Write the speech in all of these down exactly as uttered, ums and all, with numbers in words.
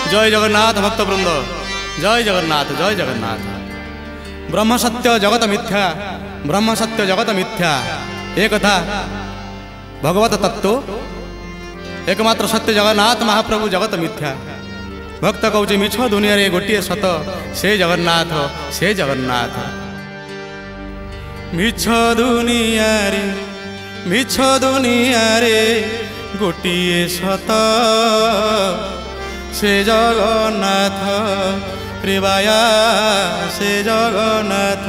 जय जगन्नाथ भक्तवृंद, जय जगन्नाथ, जय जगन्नाथ। ब्रह्म सत्य जगत मिथ्या, ब्रह्म सत्य जगत मिथ्या एक था भगवत तत्व, एकमात्र सत्य जगन्नाथ महाप्रभु जगत मिथ्या। भक्त कौचे मिछ दुनिया रे गोटे सत, से जगन्नाथ, से जगन्नाथ। मिछ दुनिया रे, मिछ दुनिया रे गोटे सत, से जगन्नाथ रे बाया, से जगन्नाथ।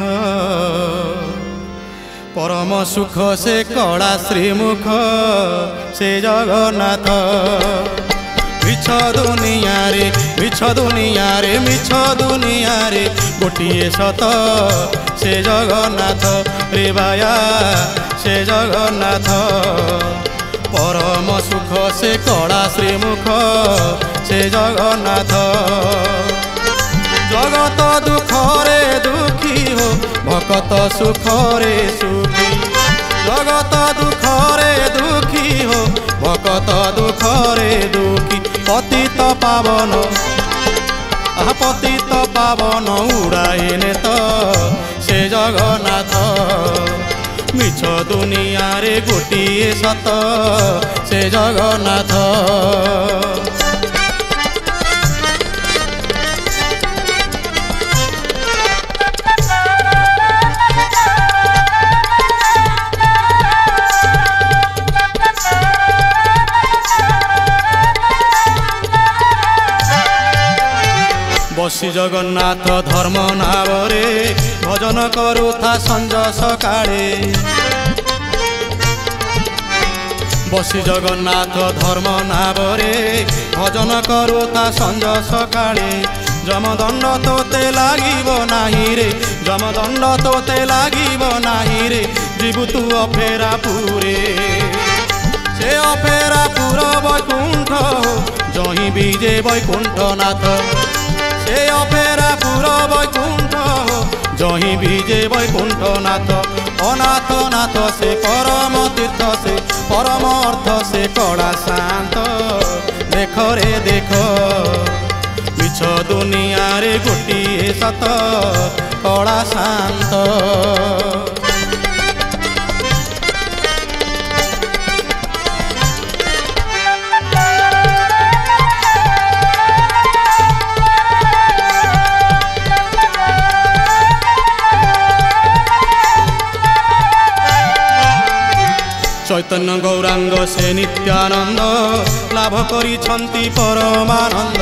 परम सुख से कड़ा श्रीमुख, से जगन्नाथ। मिछ दुनिया रे, मिछ दुनिया रे, मिछ दुनिया रे गोटे सत, से जगन्नाथ रे बाया, से जगन्नाथ। परम सुख से कड़ा श्रीमुख, से जगन्नाथ। जगत दुख रे दुखी हो, भक्त सुख रे सुखी। जगत दुख रे दुखी हो, भक्त दुख रे दुखी। पतित पावन, आह पतित पावन उड़ाएने तो, से जगन्नाथ। मिछ दुनिया रे गोटिए सत, से जगन्नाथ। बसी जगन्नाथ धर्म नावरे, भजन करुथा संज सकाळे। बसी जगन्नाथ धर्म नावरे, भजन करुथा संज सकाळे। जमदंड तोते लागिब नाही रे, जमदंड तोते लागिब नाही रे, जीवु तू अफेरा पुरे। से अफेरा पुर वैकुंठ, जही बीजे वैकुंठनाथ। से अफेरा पुर वैकुंठ, जही बीजे वैकुंठनाथ। अनाथ नाथ से परम तीर्थ, से परम अर्थ, से कड़ा शांत। देख रे देख, मिछ दुनिया रे गोटिए सत, कड़ा शांत। चैतन्य गौरांग से नित्यानंद, लाभ करिछन्ति परमानंद।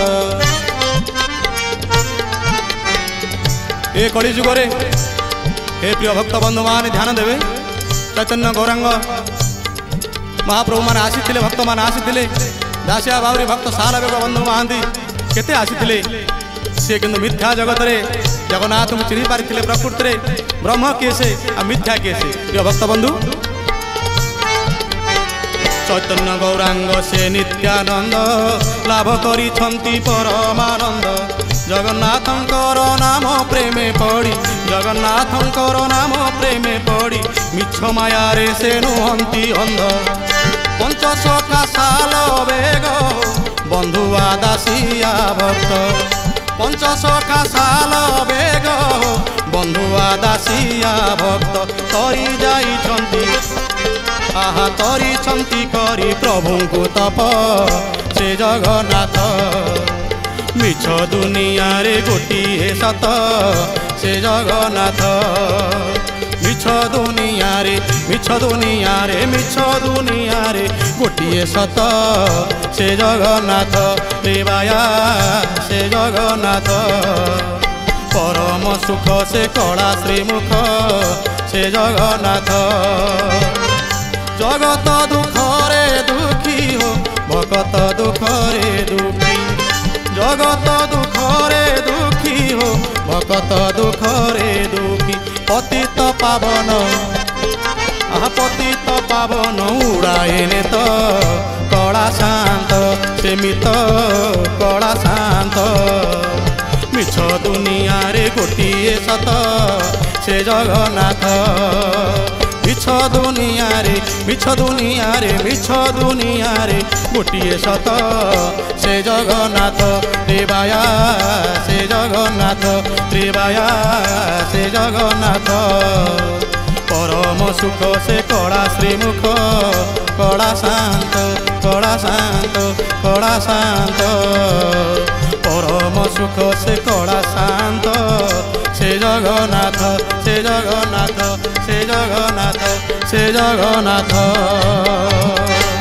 ए कली जुगरे हे प्रिय भक्त बंधु मान ध्यान देवे। चैतन्य गौरांग महाप्रभु मान आसीथिले, भक्त मान आसीथिले। दासिया बावरी भक्त साल बेग बंधु महांती केते आसीथिले। से किंतु मिथ्या जगत रे जगन्नाथ को चिन्हि पारिथिले। प्रकृति रे ब्रह्म केसे आ मिथ्या केसे। प्रिय भक्त बंधु, चैतन्य गौरांग से नित्यानंद, लाभ करिछन्ति परमानंद। जगन्नाथंकर नाम प्रेमे पड़ी, जगन्नाथंकर नाम प्रेमे पड़ी, मिछ माया रे से नुहंती अंध। पंचसखा साल बेग, बंधुआ दासिया भक्त। पंचसखा साल बेग, बंधुआ दासिया भक्त। तरी जाइछन्ति, आहा तरी छंती करी प्रभु को तप, से जगन्नाथ। मिछ दुनिया रे गोटिए सत, से जगन्नाथ। मिछ दुनिया रे, मिछ दुनिया रे, मिछ दुनिया रे गोटिए सत, से जगन्नाथ रे बाया, से जगन्नाथ। परम सुख से कड़ा श्रीमुख, से जगन्नाथ। जगत दुख रे दुखी हो, भक्त दुख रे दुखी। जगत दुख रे दुखी हो, भक्त दुख रे दुखी। पतित पावन, आह पतित पावन उड़ाएने तो, कड़ा शांत। से मित कड़ा शांत। मिछ दुनिया रे गोटिए सत, से जगन्नाथ। मिछ दुनिया रे मिछ दुनिया रे मिछ दुनिया रे गोटिए सत से जगन्नाथ त्रिबाया से जगन्नाथ त्रिबाया से जगन्नाथ परम सुख से कड़ा श्रीमुख कड़ा शांत कड़ा शांत कड़ा शांत परम सुख से कड़ा शांत से जगन्नाथ से जगन्नाथ से जगन्नाथ से जगन्नाथ।